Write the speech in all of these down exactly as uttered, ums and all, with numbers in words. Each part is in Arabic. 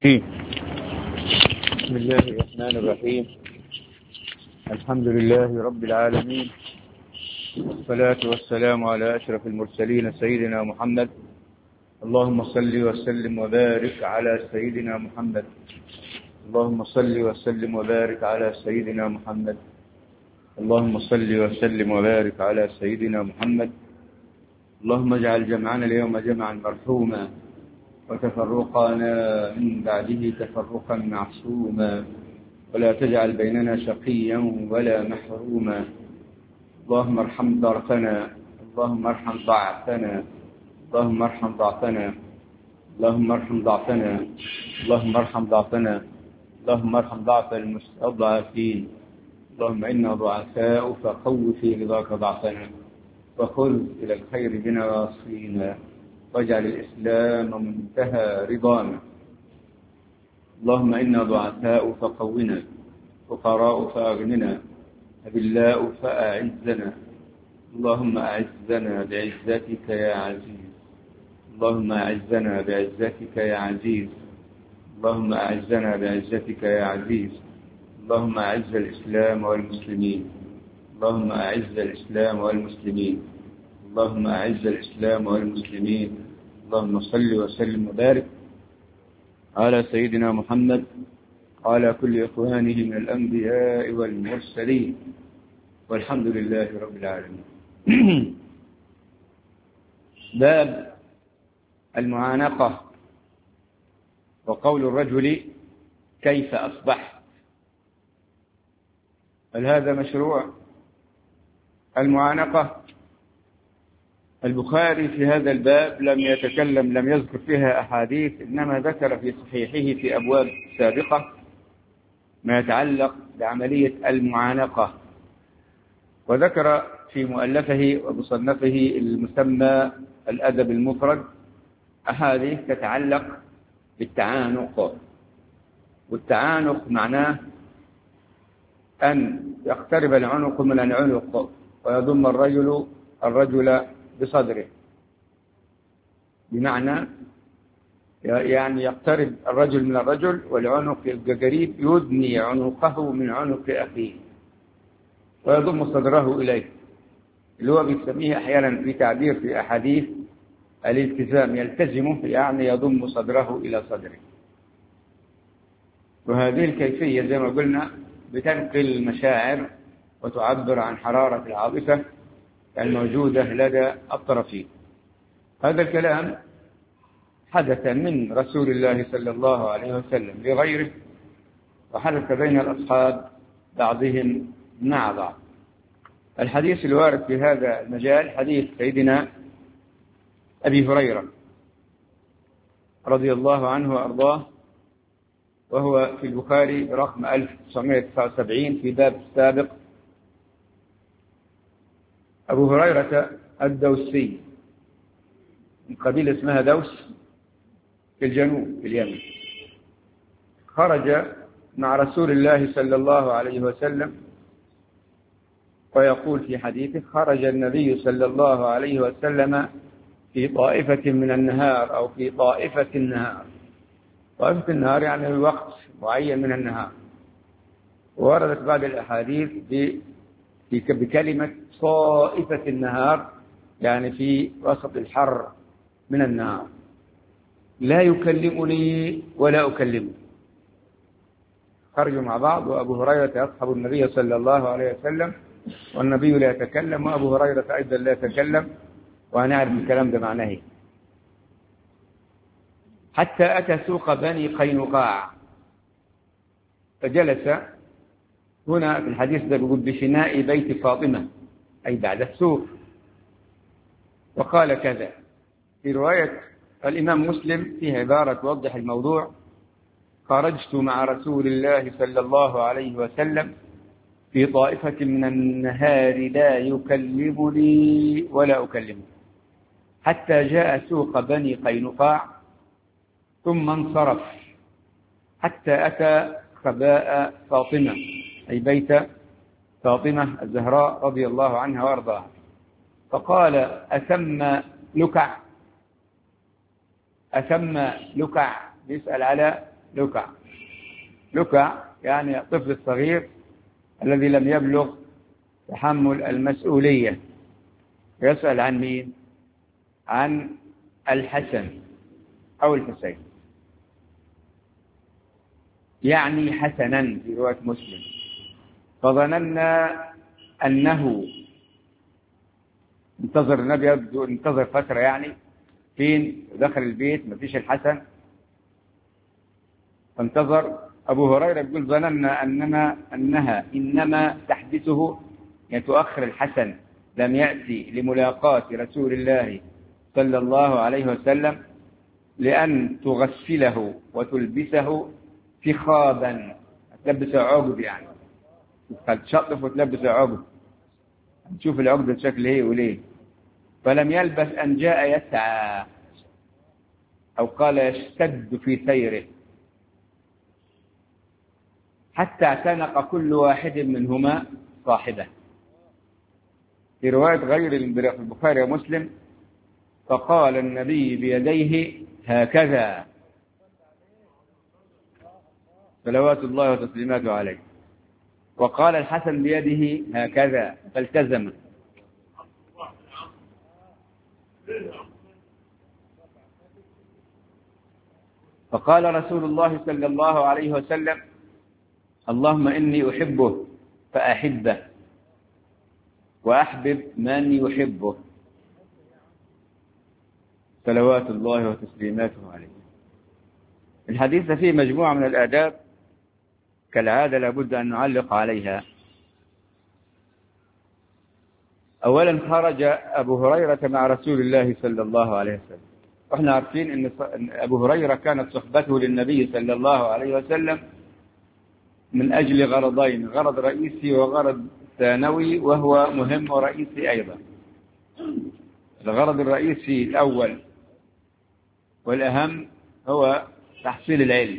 بسم الله الرحمن الرحيم. الحمد لله رب العالمين، والصلاة والسلام على أشرف المرسلين سيدنا محمد. اللهم صل وسلم وبارك على سيدنا محمد. اللهم صل وسلم وبارك على سيدنا محمد. اللهم صل وسلم وبارك على سيدنا محمد. اللهم اجعل جمعنا اليوم جمعا مرحوما، وتفرقنا من بعده تفرقا معصوما، ولا تجعل بيننا شقيا ولا محروما. اللهم ارحم ضعفنا، اللهم ارحم ضعفنا، اللهم ارحم ضعفنا، اللهم ارحم ضعفنا، اللهم ارحم ضعفنا، اللهم ارحم ضعف المستضعفين. اللهم إنا ضعفاء فقو في رضاك ضعفنا، وخذ إلى الخير بنا واصينا، واجعل الإسلام منتهى رضانا. اللهم إنا ضعفاء فقونا، فقراء فأغننا، أذلاء فأعزنا. اللهم أعزنا بعزتك يا عزيز، اللهم أعزنا بعزتك يا عزيز، اللهم أعزنا بعزتك يا عزيز. اللهم أعز الإسلام والمسلمين، اللهم أعز الإسلام والمسلمين، اللهم أعز الإسلام والمسلمين. اللهم صل وسلم وبارك على سيدنا محمد وعلى كل إخوانه من الأنبياء والمرسلين، والحمد لله رب العالمين. باب المعانقة وقول الرجل كيف أصبحت. هل هذا مشروع؟ المعانقة، البخاري في هذا الباب لم يتكلم، لم يذكر فيها أحاديث، إنما ذكر في صحيحه في أبواب سابقة ما يتعلق بعملية المعانقة، وذكر في مؤلفه ومصنفه المسمى الأدب المفرد أحاديث تتعلق بالتعانق. والتعانق معناه أن يقترب العنق من العنق ويضم الرجل الرجل بصدره، بمعنى يعني يقترب الرجل من الرجل والعنق قريب، يدني عنقه من عنق أخيه ويضم صدره إليه، اللي هو بيسميه أحيانا في تعبير في أحاديث الالتزام، يلتزمه يعني يضم صدره إلى صدره. وهذه الكيفية زي ما قلنا بتنقل المشاعر وتعبر عن حرارة العاطفة الموجودة لدى الطرفين. هذا الكلام حدث من رسول الله صلى الله عليه وسلم لغيره، وحدث بين الأصحاب بعضهم مع بعض. الحديث الوارد في هذا المجال حديث سيدنا أبي هريرة رضي الله عنه وأرضاه، وهو في البخاري رقم ألف وتسعمائة وتسعة وسبعين في باب السابق. أبو هريرة الدوسي من قبيلة اسمها دوس في الجنوب في اليمن، خرج مع رسول الله صلى الله عليه وسلم، ويقول في حديثه: خرج النبي صلى الله عليه وسلم في طائفة من النهار، أو في طائفة النهار. طائفة النهار يعني وقت معين من النهار، ووردت بعض الأحاديث بكلمة طائفة النهار، يعني في وسط الحر من النهار، لا يكلمني ولا أكلمه. خرجوا مع بعض، وأبو هريرة يصحب النبي صلى الله عليه وسلم، والنبي لا يتكلم، وأبو هريرة أيضا لا يتكلم، وهنعرف الكلام ده معناه إيه. حتى أتى سوق بني قينقاع، فجلس هنا في الحديث ده بيقول بفناء بيت فاطمة، أي بعد السوق، وقال كذا. في رواية الإمام مسلم فيها عبارة توضح الموضوع: خرجت مع رسول الله صلى الله عليه وسلم في طائفة من النهار لا يكلمني ولا أكلمه، حتى جاء سوق بني قينقاع ثم انصرف، حتى أتى خباء فاطمة، أي بيت فاطمة الزهراء رضي الله عنها وارضاها، فقال: أثم لكع؟ أثم لكع؟ يسأل على لكع. لكع يعني الطفل الصغير الذي لم يبلغ تحمل المسؤولية. يسأل عن مين؟ عن الحسن أو الحسين، يعني حسنا في رواية مسلم. فظننا أنه انتظر النبي، يبدو انتظر فترة يعني، فين دخل البيت ما فيش الحسن، فانتظر. أبو هريرة يقول ظننا أننا أنها إنما تحدثه يعني تؤخر الحسن، لم يأتي لملاقاة رسول الله صلى الله عليه وسلم لأن تغسله وتلبسه فخابا، تلبسه عقد يعني، تشطف وتلبسه عقد، تشوف العقد شكل ايه وليه. فلم يلبث أن جاء يسعى، أو قال يشتد في سيره، حتى اعتنق كل واحد منهما صاحبه. في رواية غير البخاري ومسلم فقال النبي بيديه هكذا صلوات الله وتسليماته عليه، وقال الحسن بيده هكذا، فالتزم. فقال رسول الله صلى الله عليه وسلم اللهم إني أحبه فأحبه وأحبب من يحبه صلوات الله وتسليماته عليه. الحديث فيه مجموعة من الآداب كالعادة لابد أن نعلق عليها. أولا خرج أبو هريرة مع رسول الله صلى الله عليه وسلم، وإحنا عارفين أن أبو هريرة كانت صحبته للنبي صلى الله عليه وسلم من أجل غرضين، غرض رئيسي وغرض ثانوي، وهو مهم ورئيسي أيضا. الغرض الرئيسي الأول والأهم هو تحصيل العلم،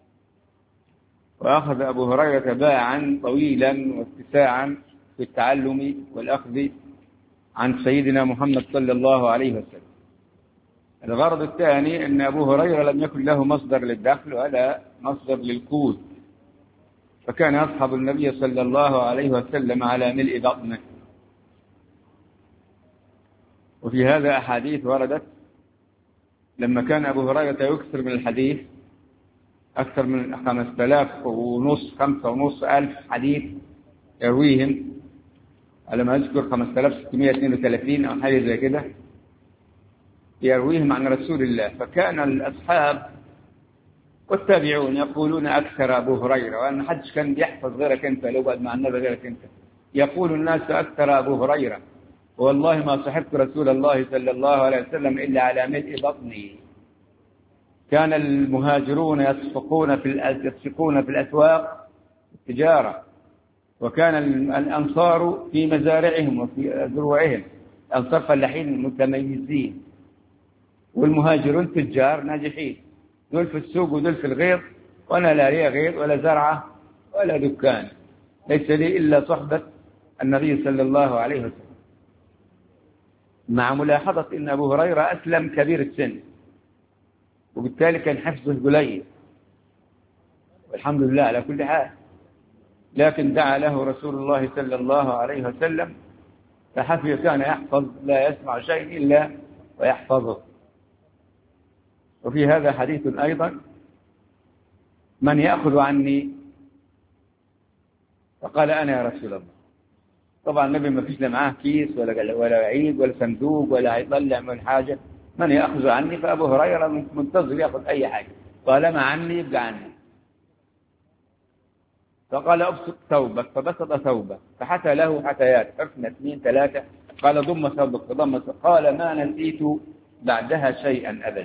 وأخذ أبو هريرة باعا طويلا واتساعا في التعلم والأخذ عن سيدنا محمد صلى الله عليه وسلم. الغرض الثاني أن أبو هريرة لم يكن له مصدر للدخل ولا مصدر للقوت، فكان يصحب النبي صلى الله عليه وسلم على ملء بطنه. وفي هذا أحاديث وردت لما كان أبو هريرة يكثر من الحديث، أكثر من خمسة آلاف ونص خمسة ونص ألف حديث يرويهم، على ما أذكر خمسة آلاف وستمائة واثنين وثلاثين أو حاجة زي كده يرويهم عن رسول الله. فكان الأصحاب والتابعون يقولون أكثر أبو هريرة، وأن حدش كان يحفظ غيرك أنت، لو بعد مع النبي غيرك أنت. يقول الناس أكثر أبو هريرة، والله ما صحبت رسول الله صلى الله عليه وسلم إلا على ملء بطني. كان المهاجرون يسفقون في يسفقون في الأسواق التجارة، وكان الأنصار في مزارعهم وفي زروعهم، الأنصار فلاحين متميزين، والمهاجرون تجار ناجحين، دول في السوق ودول في الغيط، وأنا لا لي غيط ولا زرعة ولا دكان، ليس لي إلا صحبة النبي صلى الله عليه وسلم. مع ملاحظة أن أبو هريرة أسلم كبير السن، وبالتالي كان حفظه قليل، والحمد لله على كل حال، لكن دعا له رسول الله صلى الله عليه وسلم فحفظ، كان يحفظ لا يسمع شيء إلا ويحفظه. وفي هذا حديث أيضا من يأخذ عني؟ فقال أنا يا رسول الله. طبعا النبي ما فيش لا معاه كيس ولا ولا عيد ولا صندوق ولا يطلع من حاجة، من يأخذ عني؟ فأبو هريرة منتظر يأخذ أي حاجة، طالما عني يبقى عني. فقال أبسط ثوبك، فبسط ثوبه فحتى له حتيات، حفنة اثنين ثلاثة، قال ضم ثوبك فضم ثوبك، قال ما نسيت بعدها شيئا أبدا.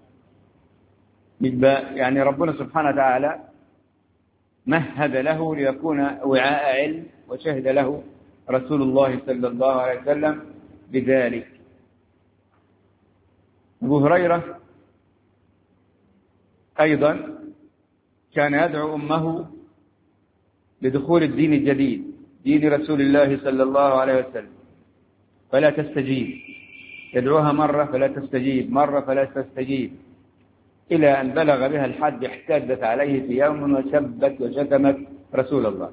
يعني ربنا سبحانه وتعالى مهد له ليكون وعاء علم، وشهد له رسول الله صلى الله عليه وسلم بذلك. أبو هريرة أيضا كان يدعو أمه لدخول الدين الجديد، دين رسول الله صلى الله عليه وسلم، فلا تستجيب، يدعوها مرة فلا تستجيب، مرة فلا تستجيب، إلى أن بلغ بها الحد احتدت عليه في يوم وسبت وشتمت رسول الله،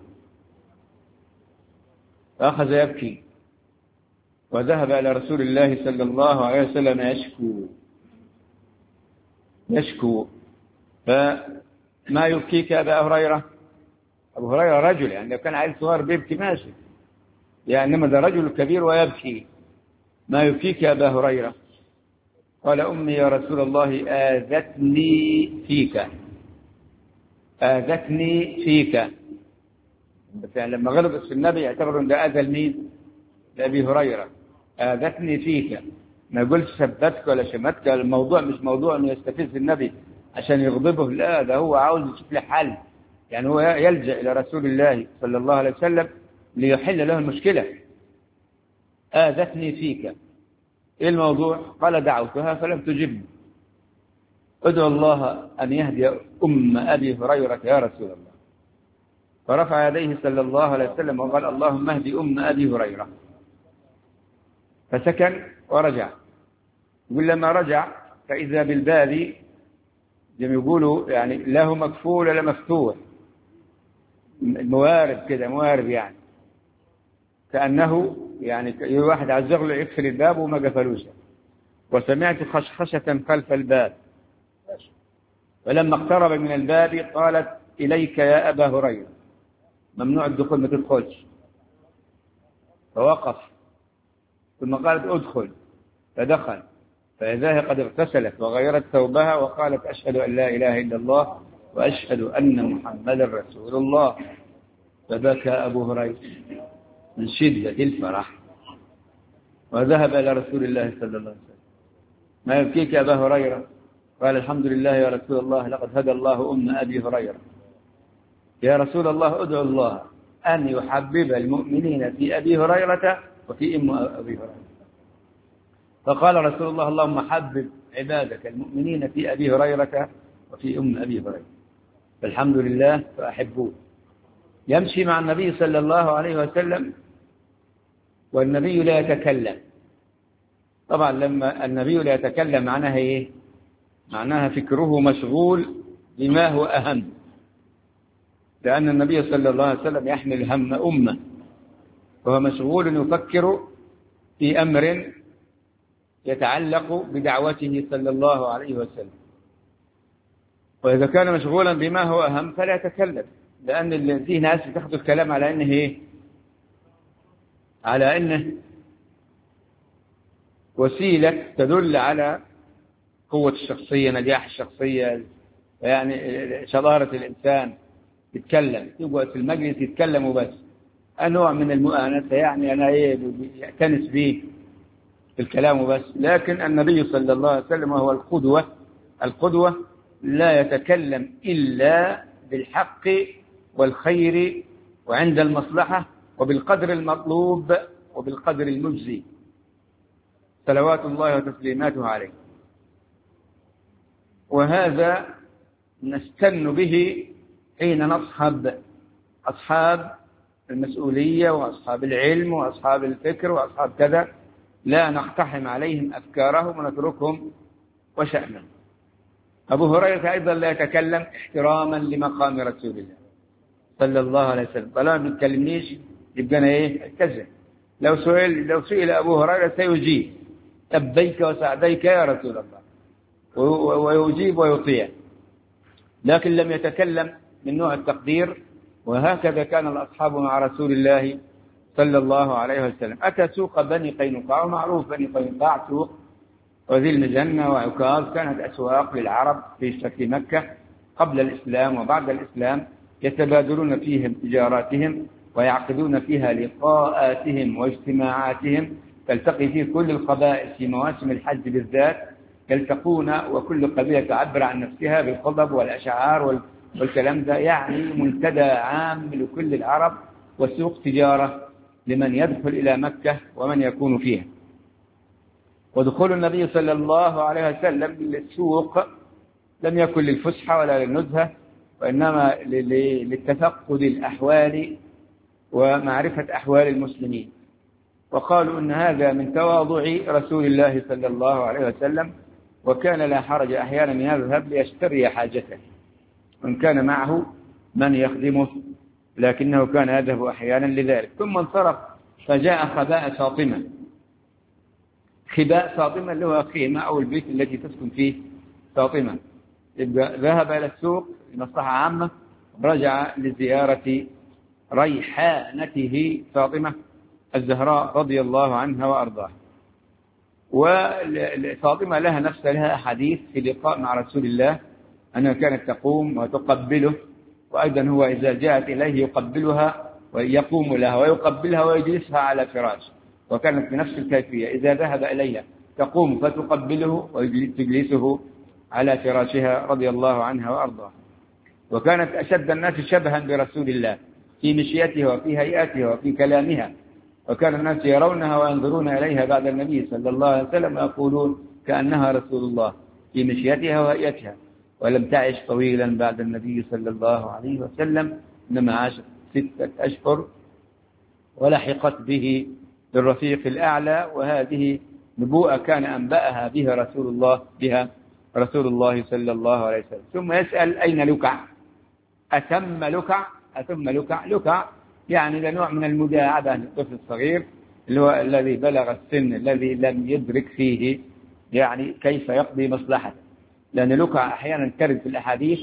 فأخذ يبكي وذهب إلى رسول الله صلى الله عليه وسلم يشكو يشكو فما يبكيك يا أبا هريرة؟ أبو هريرة رجل، يعني لو كان عيل صغير بيبكي ماشي، يعني إنما ده رجل كبير ويبكي. ما يبكيك يا أبا هريرة؟ قال أمي يا رسول الله آذتني فيك، آذتني فيك. يعني لما غلط في النبي يعتبروا أن ده أذى لمين؟ لأبي هريرة. آذتني فيك، ما يقولش سبتك ولا شمتك. الموضوع مش موضوع أنه يستفز النبي عشان يغضبه، لا، ده هو عاوز يشوف له حل، يعني هو يلجأ إلى رسول الله صلى الله عليه وسلم ليحل له المشكلة. آذتني فيك، إيه الموضوع؟ قال دعوتها فلم تجبني، ادعو الله أن يهدي أم أبي هريرة يا رسول الله. فرفع يديه صلى الله عليه وسلم وقال اللهم اهدي أم أبي هريرة، فسكن ورجع. يقول لما رجع فإذا بالباب زي ما يقولوا يعني له مكفول ولا مفتوح، موارب كده، موارب يعني كأنه يعني واحد عزغ له يقفل الباب وما قفلوش. وسمعت خشخشة خلف الباب، فلما اقترب من الباب قالت إليك يا أبا هريرة، ممنوع الدخول، ما تدخلش. فوقف، ثم قالت ادخل، فدخل، فإذا هي قد اغتسلت وغيرت ثوبها وقالت أشهد أن لا إله إلا الله وأشهد أن محمدا رسول الله. فبكى أبو هريرة من شدة الفرح وذهب إلى رسول الله صلى الله عليه وسلم. ما يبكيك يا أبا هريرة؟ قال الحمد لله يا رسول الله، لقد هدى الله أم أبي هريرة. يا رسول الله ادعو الله أن يحبب المؤمنين في أبي هريرة وفي أم أبي هريرة. فقال رسول الله اللهم حبب عبادك المؤمنين في أبي هريرة وفي أم أبي هريرة، فالحمد لله فأحبوه. يمشي مع النبي صلى الله عليه وسلم والنبي لا يتكلم. طبعا لما النبي لا يتكلم معناها إيه؟ معناها فكره مشغول بما هو أهم، لأن النبي صلى الله عليه وسلم يحمل هم أمة، وهو مشغول يفكر في أمر يتعلق بدعوته صلى الله عليه وسلم. وإذا كان مشغولا بما هو أهم فلا يتكلم، لأن فيه ناس تأخذ الكلام على أنه إيه؟ على أنه وسيلة تدل على قوة الشخصية، نجاح الشخصية، يعني شطارة الإنسان. يتكلم، يقعد في المجلس يتكلم وبس، نوع من المؤانسة، يعني أنا إيه يأتنس به في الكلام وبس. لكن النبي صلى الله عليه وسلم هو القدوة، القدوة لا يتكلم إلا بالحق والخير وعند المصلحة وبالقدر المطلوب وبالقدر المجزي، صلوات الله وتسليماته عليه. وهذا نستن به حين نصحب أصحاب المسؤولية وأصحاب العلم وأصحاب الفكر وأصحاب كذا، لا نقتحم عليهم أفكارهم ونتركهم وشأنهم. أبو هريرة أيضا لا يتكلم احتراما لمقام رسول الله صلى الله عليه وسلم. طالما ما بيتكلمنيش يبقى أنا إيه؟ كذا. لو سئل لو سئل أبو هريرة سيجيب لبيك وسعديك يا رسول الله، ويجيب ويطيع، لكن لم يتكلم من نوع التقدير. وهكذا كان الأصحاب مع رسول الله صلى الله عليه وسلم. أتى سوق بني قينقاع، ومعروف بني قينقاع سوق وذي المجنة وعكاظ كانت أسواق للعرب في مكة قبل الإسلام وبعد الإسلام، يتبادلون فيهم تجاراتهم ويعقدون فيها لقاءاتهم واجتماعاتهم، تلتقي فيه كل القبائل في مواسم الحج بالذات، يلتقون وكل قبيلة تعبر عن نفسها بالخطب والأشعار والكلام ده، يعني منتدى عام لكل العرب وسوق تجارة لمن يدخل إلى مكة ومن يكون فيها. ودخول النبي صلى الله عليه وسلم للسوق لم يكن للفسحة ولا للنزهة، وإنما للتفقد الأحوال ومعرفة أحوال المسلمين. وقالوا إن هذا من تواضع رسول الله صلى الله عليه وسلم وكان لا حرج أحيانا يذهب ليشتري حاجته وإن كان معه من يخدمه، لكنه كان يذهب أحيانا لذلك. ثم انصرف فجاء خباء فاطمة. خباء فاطمة اللي هو خيمة أو البيت التي تسكن فيه فاطمة. ذهب إلى السوق لمصلحة عامة، رجع لزيارة ريحانته فاطمة الزهراء رضي الله عنها وأرضاها. وفاطمة لها نفس لها أحاديث في لقاء مع رسول الله أنها كانت تقوم وتقبله، وأيضا هو إذا جاءت إليه يقبلها ويقوم لها ويقبلها ويجلسها على فراش، وكانت بنفس الكيفية إذا ذهب إليها تقوم فتقبله وتجلسه على فراشها رضي الله عنها وأرضاها. وكانت أشد الناس شبها برسول الله في مشيتها وفي هيئتها وفي كلامها، وكان الناس يرونها وينظرون إليها بعد النبي صلى الله عليه وسلم ويقولون كأنها رسول الله في مشيتها وهيئتها، ولم تعش طويلا بعد النبي صلى الله عليه وسلم، إنما عاشت ستة أشهر ولحقت به بالرفيق الأعلى، وهذه نبوءة كان أنبأها بها رسول الله بها رسول الله صلى الله عليه وسلم. ثم يسأل أين لكع؟ أتم لكع؟ أتم لكع؟ لكع يعني لنوع من المداعبة للطفل الصغير اللي هو الذي بلغ السن الذي لم يدرك فيه يعني كيف يقضي مصلحته، لأن لكع أحيانا ترد في الأحاديث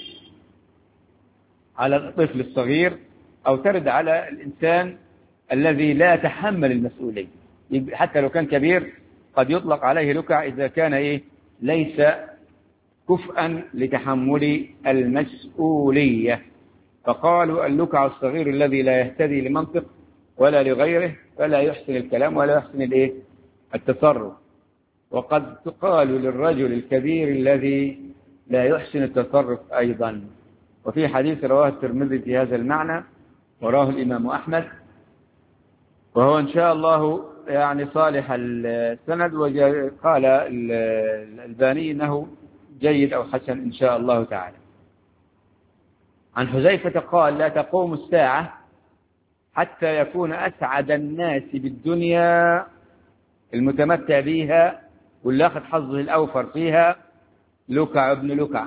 على الطفل الصغير أو ترد على الإنسان الذي لا يتحمل المسؤولية، حتى لو كان كبير قد يطلق عليه لكع إذا كان إيه ليس كفءا لتحمل المسؤولية. فقالوا اللكع الصغير الذي لا يهتدي لمنطق ولا لغيره فلا يحسن الكلام ولا يحسن الإيه التصرف. وقد تقال للرجل الكبير الذي لا يحسن التصرف أيضا. وفي حديث رواه الترمذي في هذا المعنى وراه الإمام أحمد، وهو إن شاء الله يعني صالح السند، وقال الألباني إنه جيد أو حسن إن شاء الله تعالى. عن حذيفة قال لا تقوم الساعة حتى يكون أسعد الناس بالدنيا المتمتع بها واللي أخذ حظه الأوفر فيها لكع ابن لكع.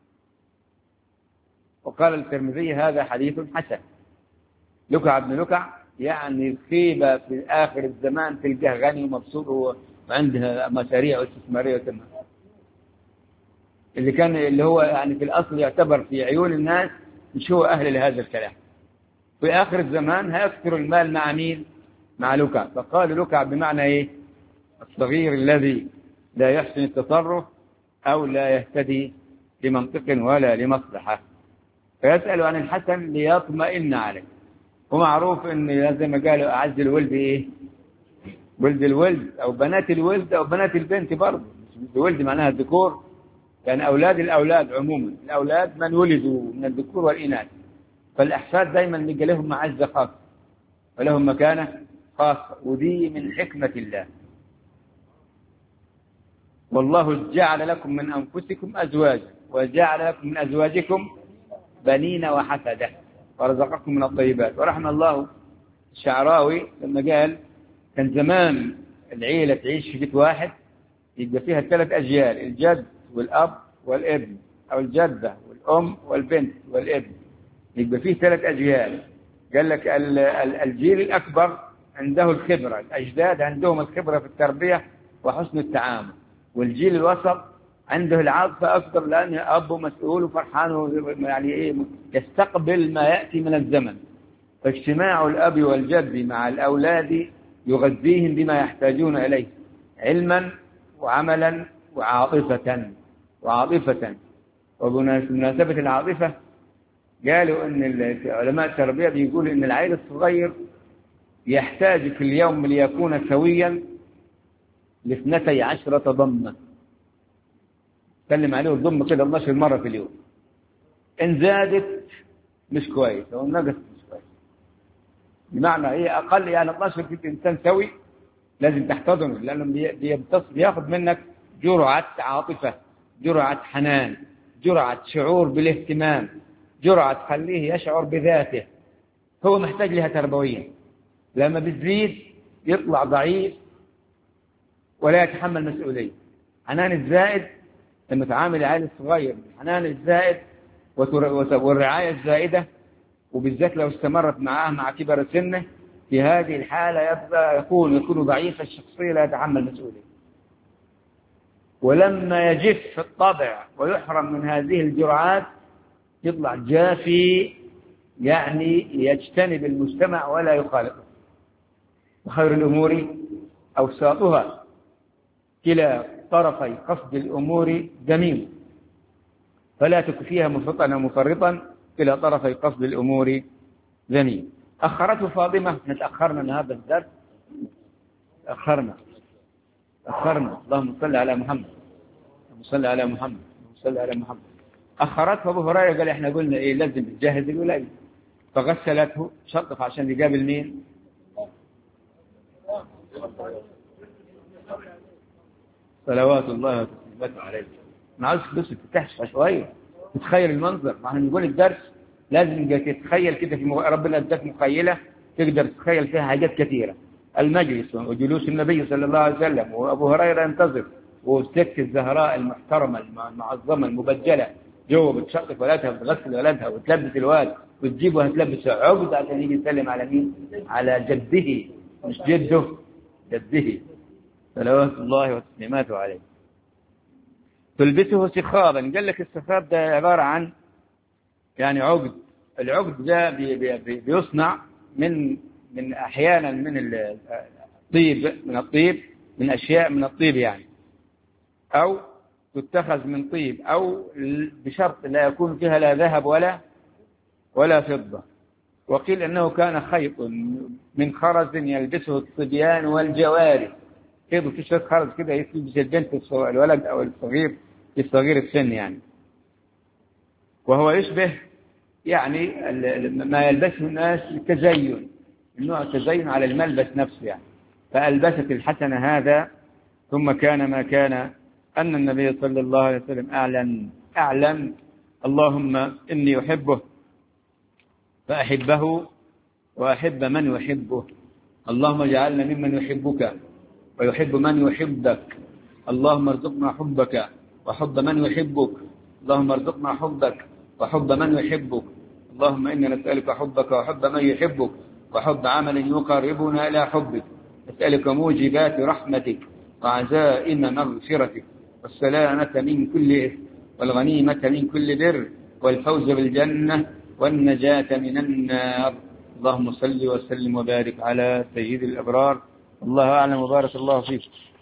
وقال الترمذي هذا حديث حسن. لكع ابن لكع يعني الخيبة في آخر الزمان تلقاه غني ومبسوط وعنده مشاريع واستثمارية وتمام، اللي كان اللي هو يعني في الأصل يعتبر في عيون الناس مش هو أهل لهذا الكلام. في آخر الزمان هيكثر المال مع مين؟ مع لكع. فقال لكع بمعنى إيه؟ الصغير الذي لا يحسن التصرف أو لا يهتدي لمنطق ولا لمصلحة. فيسأل عن الحسن ليطمئن عليه. ومعروف ان زي ما قالوا اعز الولد ايه؟ ولد الولد او بنات الولد او بنات البنت برضه، مش الولد معناها الذكور، يعني اولاد الاولاد عموما، الاولاد من ولدوا من الذكور والاناث، فالاحفاد دائما نلقى لهم معزه خاصه ولهم مكانه خاصه، ودي من حكمه الله. والله جعل لكم من انفسكم ازواجا وجعل لكم من ازواجكم بنين وحفده ورزقكم من الطيبات. ورحمة الله الشعراوي لما قال كان زمان العيلة تعيش في بيت واحد يبقى فيها ثلاث أجيال، الجد والأب والابن، أو الجدة والأم والبنت والابن، يبقى فيه ثلاث أجيال. قال لك الجيل الأكبر عنده الخبرة، الأجداد عندهم الخبرة في التربية وحسن التعامل، والجيل الوسط عنده العاطفة أكثر لأنه أب مسؤول وفرحان يعني إيه يستقبل ما يأتي من الزمن. فاجتماع الأب والجد مع الأولاد يغذيهم بما يحتاجون إليه علما وعملا وعاطفة وعاطفة. وبمناسبة العاطفة قالوا أن علماء التربية بيقولوا أن العيل الصغير يحتاج في اليوم ليكون سويا لاثنتي عشرة ضمة. سلم عليه الضم كده اثنا عشر مرة في اليوم. إن زادت مش كويس أو نقصت مش كويس. بمعنى إيه أقل يعني اثنا عشر في إنسان سوي لازم تحتضنه، لأنه بياخذ منك جرعة عاطفة، جرعة حنان، جرعة شعور بالاهتمام، جرعة تخليه يشعر بذاته. هو محتاج لها تربويا. لما بتزيد يطلع ضعيف ولا يتحمل مسؤولية. حنان الزائد لما تعامل العيل الصغير بالحنان الزائد والرعاية الزائدة، وبالذات لو استمرت معاه مع كبر سنه، في هذه الحالة يبقى يكون يكون ضعيف الشخصية لا يتحمل مسؤولية. ولما يجف في الطبع ويحرم من هذه الجرعات يطلع جافي، يعني يجتنب المجتمع ولا يخالطه. وخير الأمور أوساطها، كلا طرفي قصد الأمور ذميم، فلا تك فيها مفرطا ومفرطا، كلا طرفي قصد الأمور ذميم. أخرته فاطمة، نتأخرنا من هذا الدرس، أخرنا أخرنا اللهم صل على محمد، اللهم صل على محمد، اللهم صل على محمد. أخرته أبو هريرة قال إحنا قلنا إيه لازم نجهز الولاية، فغسلته شطف عشان يقابل مين؟ صلوات الله وسلامه عليه. ما عاوز بس تحشى شوية تتخيل المنظر. ما احنا نقول الدرس لازم تتخيل كده، في ربنا اداك مخيلة تقدر تتخيل فيها حاجات كثيرة. المجلس وجلوس النبي صلى الله عليه وسلم وأبو هريرة ينتظر، والست الزهراء المحترمة المعظمة المبجلة جوه بتشطف ولادها وتغسل ولادها وتلبس الواد وتجيبه هتلبس عقد عشان يجي يسلم على مين؟ على جده، مش جده، جده صلوات الله وسلامه عليه. تلبسه سخابا. قال لك السخاب ده عبارة عن يعني عقد. العقد ده بي بي بيصنع من من أحيانا من الطيب، من الطيب من أشياء من الطيب يعني، أو تتخذ من طيب، أو بشرط لا يكون فيها لا ذهب ولا ولا فضة. وقيل أنه كان خيط من خرز يلبسه الصبيان والجواري، كده في شوية خرز كده يلبس البنت الولد أو الصغير الصغير السن يعني. وهو يشبه يعني ما يلبسه الناس التزين، النوع التزين على الملبس نفسه يعني. فألبست الحسن هذا، ثم كان ما كان أن النبي صلى الله عليه وسلم أعلن أعلن اللهم إني أحبه فأحبه وأحب من يحبه، اللهم اجعلنا ممن يحبك ويحب من يحبك، اللهم ارزقنا حبك وحب من يحبك، اللهم ارزقنا حبك وحب من يحبك، اللهم إنا نسألك حبك وحب من يحبك وحب عمل يقربنا إلى حبك، نسألك موجبات رحمتك وعزائم مغفرتك والسلامة من كل إثم والغنيمة من كل بر والفوز بالجنة والنجاة من النار. اللهم صل وسلم وبارك على سيد الأبرار. الله أعلم وبارك الله فيك.